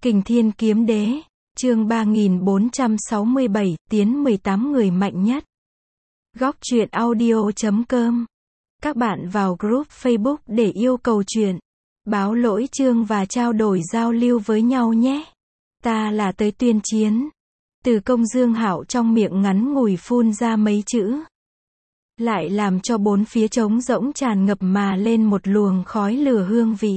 Kình Thiên Kiếm Đế, chương 3467, tiến 18 người mạnh nhất. Góc truyện audio.com. Các bạn vào group Facebook để yêu cầu truyện, báo lỗi chương và trao đổi giao lưu với nhau nhé. Ta là tới tuyên chiến. Từ Công Dương Hạo trong miệng ngắn ngủi phun ra mấy chữ, lại làm cho bốn phía trống rỗng tràn ngập mà lên một luồng khói lửa hương vị.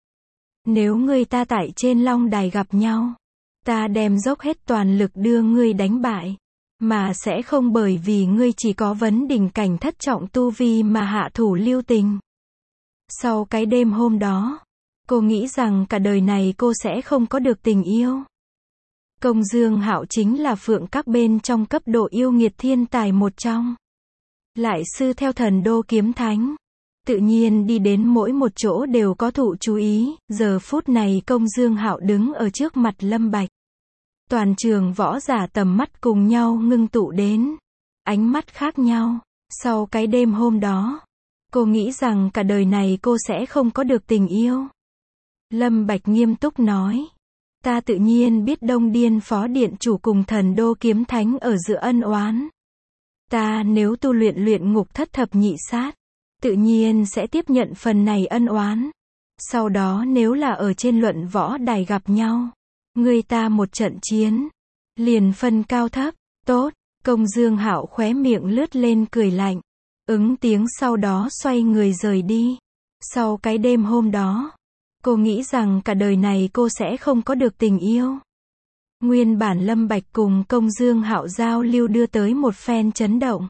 Nếu ngươi ta tại trên Long Đài gặp nhau, ta đem dốc hết toàn lực đưa ngươi đánh bại, mà sẽ không bởi vì ngươi chỉ có vấn đỉnh cảnh thất trọng tu vi mà hạ thủ lưu tình. Sau cái đêm hôm đó, cô nghĩ rằng cả đời này cô sẽ không có được tình yêu. Công Dương Hạo chính là phượng các bên trong cấp độ yêu nghiệt thiên tài một trong. Lại sư theo Thần Đô Kiếm Thánh, tự nhiên đi đến mỗi một chỗ đều có thụ chú ý. Giờ phút này Công Dương Hạo đứng ở trước mặt Lâm Bạch. Toàn trường võ giả tầm mắt cùng nhau ngưng tụ đến, ánh mắt khác nhau. Sau cái đêm hôm đó, cô nghĩ rằng cả đời này cô sẽ không có được tình yêu. Lâm Bạch nghiêm túc nói, ta tự nhiên biết Đông Điên Phó Điện Chủ cùng Thần Đô Kiếm Thánh ở giữa ân oán. Ta nếu tu luyện ngục thất thập nhị sát, tự nhiên sẽ tiếp nhận phần này ân oán. Sau đó nếu là ở trên luận võ đài gặp nhau, người ta một trận chiến, liền phân cao thấp. Tốt. Công Dương Hạo khóe miệng lướt lên cười lạnh, ứng tiếng sau đó xoay người rời đi. Sau cái đêm hôm đó, cô nghĩ rằng cả đời này cô sẽ không có được tình yêu. Nguyên bản Lâm Bạch cùng Công Dương Hạo giao lưu đưa tới một phen chấn động.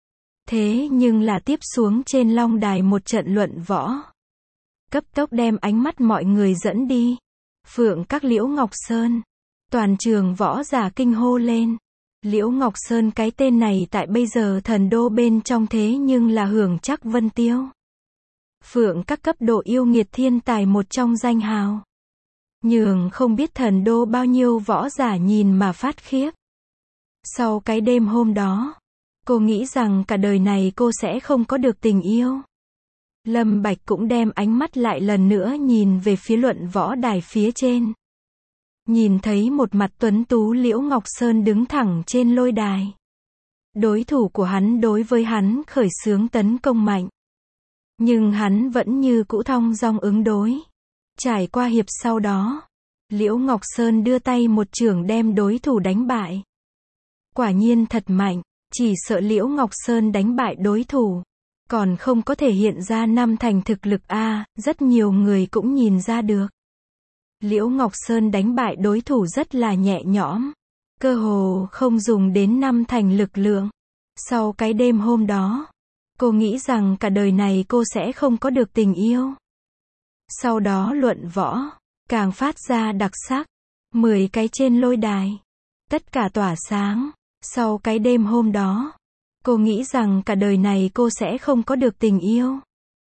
Thế nhưng là tiếp xuống trên Long Đài một trận luận võ, cấp tốc đem ánh mắt mọi người dẫn đi. Phượng các Liễu Ngọc Sơn, toàn trường võ giả kinh hô lên. Liễu Ngọc Sơn cái tên này tại bây giờ thần đô bên trong thế nhưng là hưởng chắc vân tiêu. Phượng các cấp độ yêu nghiệt thiên tài một trong danh hào. Nhường không biết thần đô bao nhiêu võ giả nhìn mà phát khiếp. Sau cái đêm hôm đó, cô nghĩ rằng cả đời này cô sẽ không có được tình yêu. Lâm Bạch cũng đem ánh mắt lại lần nữa nhìn về phía luận võ đài phía trên. Nhìn thấy một mặt tuấn tú Liễu Ngọc Sơn đứng thẳng trên lôi đài. Đối thủ của hắn đối với hắn khởi xướng tấn công mạnh. Nhưng hắn vẫn như cũ thong dong ứng đối. Trải qua hiệp sau đó, Liễu Ngọc Sơn đưa tay một chưởng đem đối thủ đánh bại. Quả nhiên thật mạnh, chỉ sợ Liễu Ngọc Sơn đánh bại đối thủ, còn không có thể hiện ra năm thành thực lực a, rất nhiều người cũng nhìn ra được. Liễu Ngọc Sơn đánh bại đối thủ rất là nhẹ nhõm, cơ hồ không dùng đến năm thành lực lượng. Sau cái đêm hôm đó, cô nghĩ rằng cả đời này cô sẽ không có được tình yêu. Sau đó luận võ, càng phát ra đặc sắc. 10 cái trên lôi đài, tất cả tỏa sáng. Sau cái đêm hôm đó, cô nghĩ rằng cả đời này cô sẽ không có được tình yêu.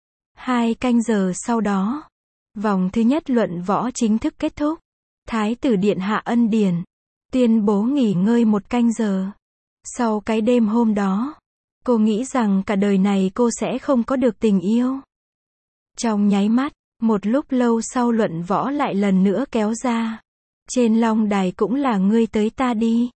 2 canh giờ sau đó, vòng thứ nhất luận võ chính thức kết thúc. Thái tử Điện Hạ ân điển, tuyên bố nghỉ ngơi 1 canh giờ. Sau cái đêm hôm đó, cô nghĩ rằng cả đời này cô sẽ không có được tình yêu. Trong nháy mắt, một lúc lâu sau luận võ lại lần nữa kéo ra. Trên Long Đài cũng là ngươi tới ta đi.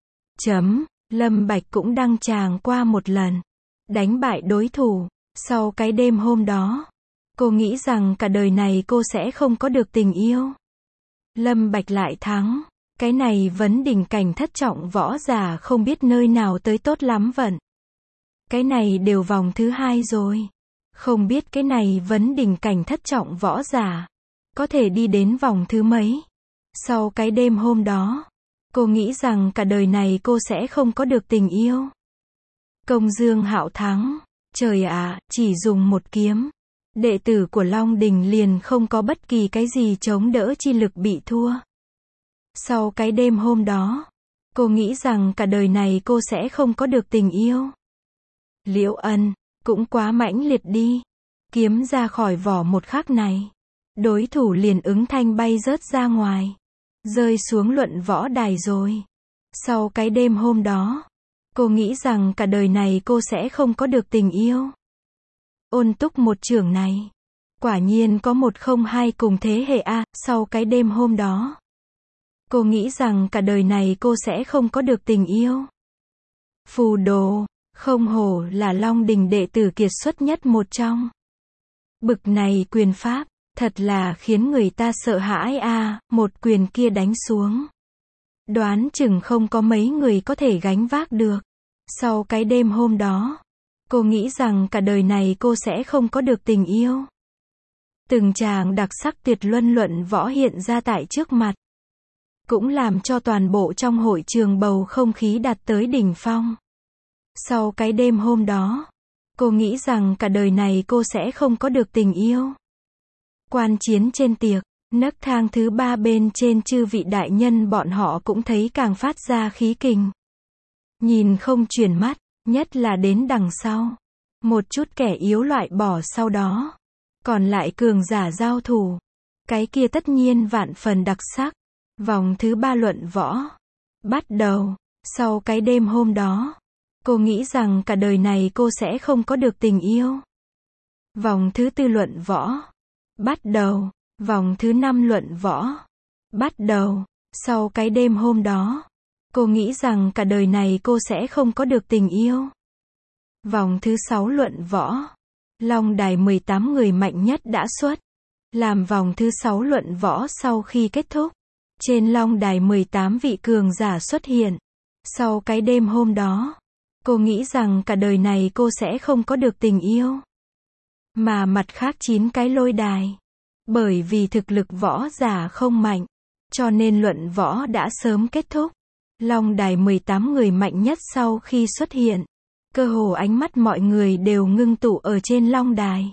Lâm Bạch cũng đăng tràng qua một lần, đánh bại đối thủ. Sau cái đêm hôm đó, cô nghĩ rằng cả đời này cô sẽ không có được tình yêu. Lâm Bạch lại thắng. Cái này vấn đỉnh cảnh thất trọng võ giả không biết nơi nào tới tốt lắm vận. Cái này đều vòng thứ 2 rồi. Không biết cái này vấn đỉnh cảnh thất trọng võ giả có thể đi đến vòng thứ mấy. Sau cái đêm hôm đó, cô nghĩ rằng cả đời này cô sẽ không có được tình yêu. Công Dương Hạo thắng. Trời ạ, chỉ dùng một kiếm, đệ tử của Long Đình liền không có bất kỳ cái gì chống đỡ chi lực bị thua. Sau cái đêm hôm đó, cô nghĩ rằng cả đời này cô sẽ không có được tình yêu. Liễu Ân, cũng quá mãnh liệt đi. Kiếm ra khỏi vỏ một khắc này, đối thủ liền ứng thanh bay rớt ra ngoài, rơi xuống luận võ đài rồi. Sau cái đêm hôm đó, cô nghĩ rằng cả đời này cô sẽ không có được tình yêu. Ôn Túc một chưởng này, quả nhiên có 102 cùng thế hệ a. Sau cái đêm hôm đó, Cô nghĩ rằng cả đời này cô sẽ không có được tình yêu. Phù đồ, không hổ là Long Đình đệ tử kiệt xuất nhất một trong. Bực này quyền pháp, thật là khiến người ta sợ hãi a, một quyền kia đánh xuống. Đoán chừng không có mấy người có thể gánh vác được. Sau cái đêm hôm đó, cô nghĩ rằng cả đời này cô sẽ không có được tình yêu. Từng tràng đặc sắc tuyệt luân luận võ hiện ra tại trước mặt. Cũng làm cho toàn bộ trong hội trường bầu không khí đạt tới đỉnh phong. Sau cái đêm hôm đó, cô nghĩ rằng cả đời này cô sẽ không có được tình yêu. Quan chiến trên tiệc, nấc thang thứ 3 bên trên chư vị đại nhân bọn họ cũng thấy càng phát ra khí kình. Nhìn không chuyển mắt, nhất là đến đằng sau. Một chút kẻ yếu loại bỏ sau đó. Còn lại cường giả giao thủ. Cái kia tất nhiên vạn phần đặc sắc. Vòng thứ 3 luận võ. Bắt đầu. Sau cái đêm hôm đó, cô nghĩ rằng cả đời này cô sẽ không có được tình yêu. Vòng thứ 4 luận võ. Bắt đầu. Vòng thứ 5 luận võ. Bắt đầu. Sau cái đêm hôm đó, cô nghĩ rằng cả đời này cô sẽ không có được tình yêu. Vòng thứ 6 luận võ. Long đài 18 người mạnh nhất đã xuất. Làm vòng thứ 6 luận võ sau khi kết thúc. Trên long đài 18 vị cường giả xuất hiện. Sau cái đêm hôm đó, cô nghĩ rằng cả đời này cô sẽ không có được tình yêu. Mà mặt khác 9 cái lôi đài. Bởi vì thực lực võ giả không mạnh, cho nên luận võ đã sớm kết thúc. Long đài 18 người mạnh nhất sau khi xuất hiện. Cơ hồ ánh mắt mọi người đều ngưng tụ ở trên long đài.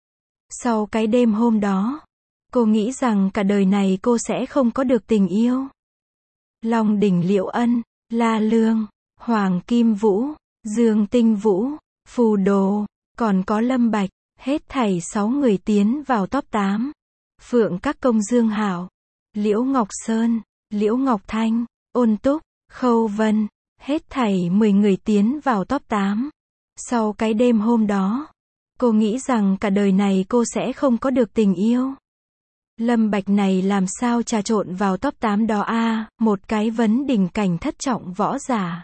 Sau cái đêm hôm đó, cô nghĩ rằng cả đời này cô sẽ không có được tình yêu. Long đỉnh Liễu Ân, La Lương, Hoàng Kim Vũ, Dương Tinh Vũ, Phù Đồ, còn có Lâm Bạch, hết thảy 6 người tiến vào top 8. Phượng Các Công Dương Hảo, Liễu Ngọc Sơn, Liễu Ngọc Thanh, Ôn Túc, Khâu Vân, hết thảy 10 người tiến vào top 8. Sau cái đêm hôm đó, cô nghĩ rằng cả đời này cô sẽ không có được tình yêu. Lâm Bạch này làm sao trà trộn vào top 8 đó a, một cái vấn đỉnh cảnh thất trọng võ giả.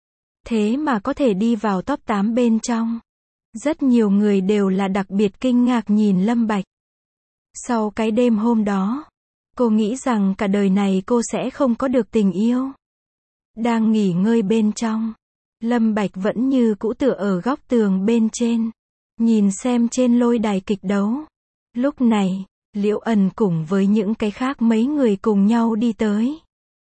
Thế mà có thể đi vào top 8 bên trong. Rất nhiều người đều là đặc biệt kinh ngạc nhìn Lâm Bạch. Sau cái đêm hôm đó, cô nghĩ rằng cả đời này cô sẽ không có được tình yêu. Đang nghỉ ngơi bên trong, Lâm Bạch vẫn như cũ tựa ở góc tường bên trên, nhìn xem trên lôi đài kịch đấu. Lúc này, Liễu Ân cùng với những cái khác mấy người cùng nhau đi tới.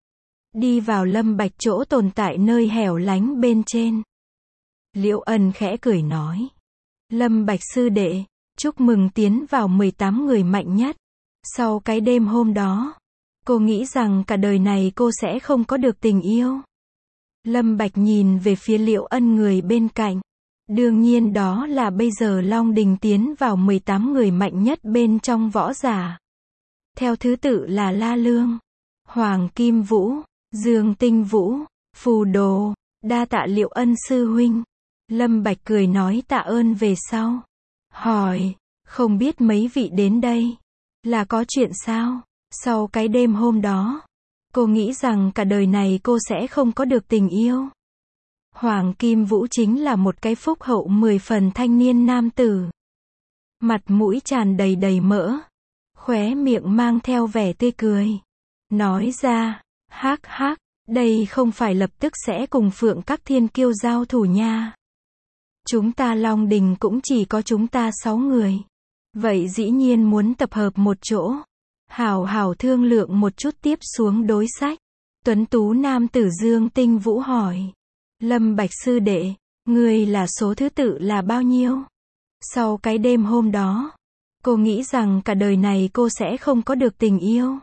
Đi vào Lâm Bạch chỗ tồn tại nơi hẻo lánh bên trên. Liễu Ân khẽ cười nói. Lâm Bạch sư đệ, chúc mừng tiến vào 18 người mạnh nhất. Sau cái đêm hôm đó, cô nghĩ rằng cả đời này cô sẽ không có được tình yêu. Lâm Bạch nhìn về phía Liễu Ân người bên cạnh. Đương nhiên đó là bây giờ Long Đình tiến vào 18 người mạnh nhất bên trong võ giả. Theo thứ tự là La Lương, Hoàng Kim Vũ, Dương Tinh Vũ, Phù Đồ, đa tạ Liễu Ân sư huynh. Lâm Bạch cười nói tạ ơn về sau. Hỏi, không biết mấy vị đến đây, là có chuyện sao? Sau cái đêm hôm đó, cô nghĩ rằng cả đời này cô sẽ không có được tình yêu. Hoàng Kim Vũ chính là một cái phúc hậu 10 phần thanh niên nam tử. Mặt mũi tràn đầy đầy mỡ, khóe miệng mang theo vẻ tươi cười. Nói ra, hắc hắc, đây không phải lập tức sẽ cùng Phượng Các Thiên Kiêu giao thủ nha. Chúng ta Long Đình cũng chỉ có chúng ta 6 người. Vậy dĩ nhiên muốn tập hợp một chỗ. Hảo hảo thương lượng một chút tiếp xuống đối sách. Tuấn tú nam tử Dương Tinh Vũ hỏi. Lâm Bạch sư đệ, ngươi là số thứ tự là bao nhiêu? Sau cái đêm hôm đó, cô nghĩ rằng cả đời này cô sẽ không có được tình yêu.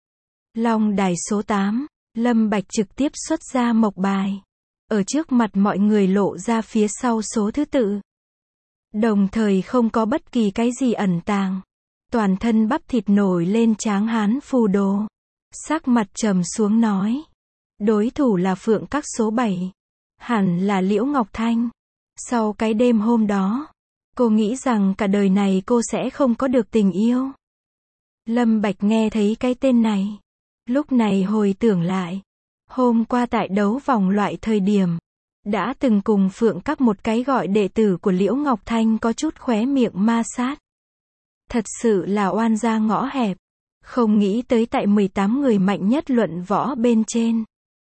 Long đài số 8, Lâm Bạch trực tiếp xuất ra mộc bài. Ở trước mặt mọi người lộ ra phía sau số thứ tự. Đồng thời không có bất kỳ cái gì ẩn tàng. Toàn thân bắp thịt nổi lên tráng hán Phù Đồ. Sắc mặt trầm xuống nói. Đối thủ là Phượng Các số 7. Hẳn là Liễu Ngọc Thanh. Sau cái đêm hôm đó, cô nghĩ rằng cả đời này cô sẽ không có được tình yêu. Lâm Bạch nghe thấy cái tên này. Lúc này hồi tưởng lại, hôm qua tại đấu vòng loại thời điểm, đã từng cùng Phượng Các một cái gọi đệ tử của Liễu Ngọc Thanh có chút khóe miệng ma sát. Thật sự là oan gia ngõ hẹp. Không nghĩ tới tại 18 người mạnh nhất luận võ bên trên,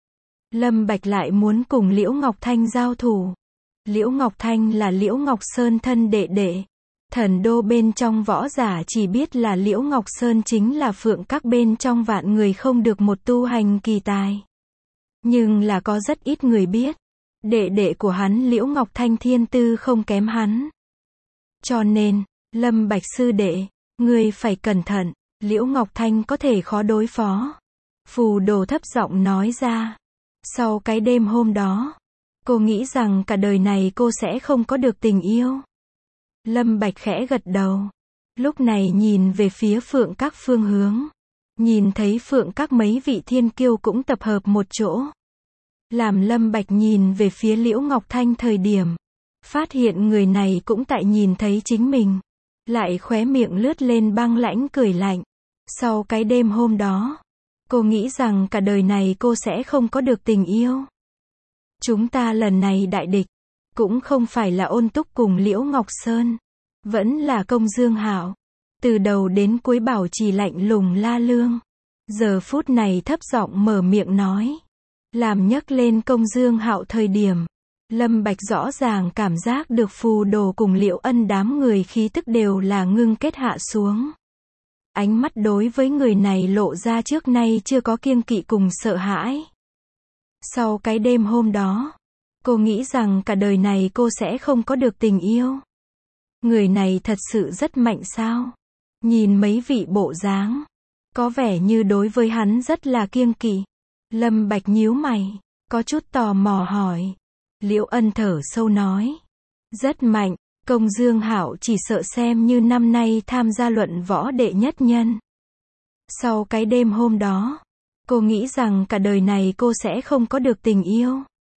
Lâm Bạch lại muốn cùng Liễu Ngọc Thanh giao thủ. Liễu Ngọc Thanh là Liễu Ngọc Sơn thân đệ đệ. Thần đô bên trong võ giả chỉ biết là Liễu Ngọc Sơn chính là Phượng Các bên trong vạn người không được một tu hành kỳ tài. Nhưng là có rất ít người biết, đệ đệ của hắn Liễu Ngọc Thanh thiên tư không kém hắn. Cho nên, Lâm Bạch sư đệ, ngươi phải cẩn thận, Liễu Ngọc Thanh có thể khó đối phó. Phù Đồ thấp giọng nói ra. Sau cái đêm hôm đó, cô nghĩ rằng cả đời này cô sẽ không có được tình yêu. Lâm Bạch khẽ gật đầu. Lúc này nhìn về phía Phượng Các phương hướng. Nhìn thấy Phượng Các mấy vị thiên kiêu cũng tập hợp một chỗ. Làm Lâm Bạch nhìn về phía Liễu Ngọc Thanh thời điểm, phát hiện người này cũng tại nhìn thấy chính mình. Lại khóe miệng lướt lên băng lãnh cười lạnh. Sau cái đêm hôm đó, cô nghĩ rằng cả đời này cô sẽ không có được tình yêu. Chúng ta lần này đại địch, cũng không phải là Ôn Túc cùng Liễu Ngọc Sơn, vẫn là Công Dương Hạo. Từ đầu đến cuối bảo trì lạnh lùng La Lương, giờ phút này thấp giọng mở miệng nói. Làm nhắc lên Công Dương Hạo thời điểm, Lâm Bạch rõ ràng cảm giác được Phù Đồ cùng Liễu Ân đám người khí tức đều là ngưng kết hạ xuống. Ánh mắt đối với người này lộ ra trước nay chưa có kiêng kỵ cùng sợ hãi. Sau cái đêm hôm đó, cô nghĩ rằng cả đời này cô sẽ không có được tình yêu. Người này thật sự rất mạnh sao? Nhìn mấy vị bộ dáng, có vẻ như đối với hắn rất là kiêng kỵ. Lâm Bạch nhíu mày, có chút tò mò hỏi. Liễu Ân thở sâu nói. Rất mạnh, Công Dương Hạo chỉ sợ xem như năm nay tham gia luận võ đệ nhất nhân. Sau cái đêm hôm đó, cô nghĩ rằng cả đời này cô sẽ không có được tình yêu.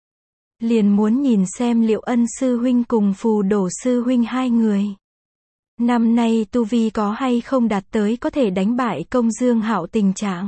Liền muốn nhìn xem Liễu Ân sư huynh cùng Phù Đồ sư huynh hai người. Năm nay tu vi có hay không đạt tới có thể đánh bại Công Dương Hạo tình trạng.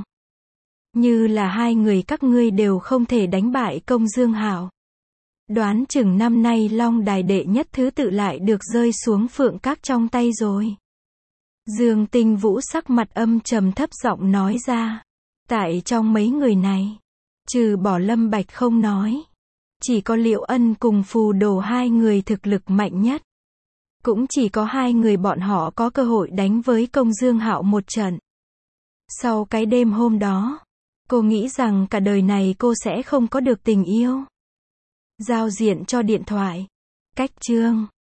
Như là hai người các ngươi đều không thể đánh bại Công Dương Hạo. Đoán chừng năm nay Long Đài đệ nhất thứ tự lại được rơi xuống Phượng Các trong tay rồi. Dương Tinh Vũ sắc mặt âm trầm thấp giọng nói ra. Tại trong mấy người này, trừ bỏ Lâm Bạch không nói, chỉ có Liễu Ân cùng Phù Đồ hai người thực lực mạnh nhất. Cũng chỉ có hai người bọn họ có cơ hội đánh với Công Dương Hạo một trận. Sau cái đêm hôm đó, cô nghĩ rằng cả đời này cô sẽ không có được tình yêu. Giao diện cho điện thoại. Cách chương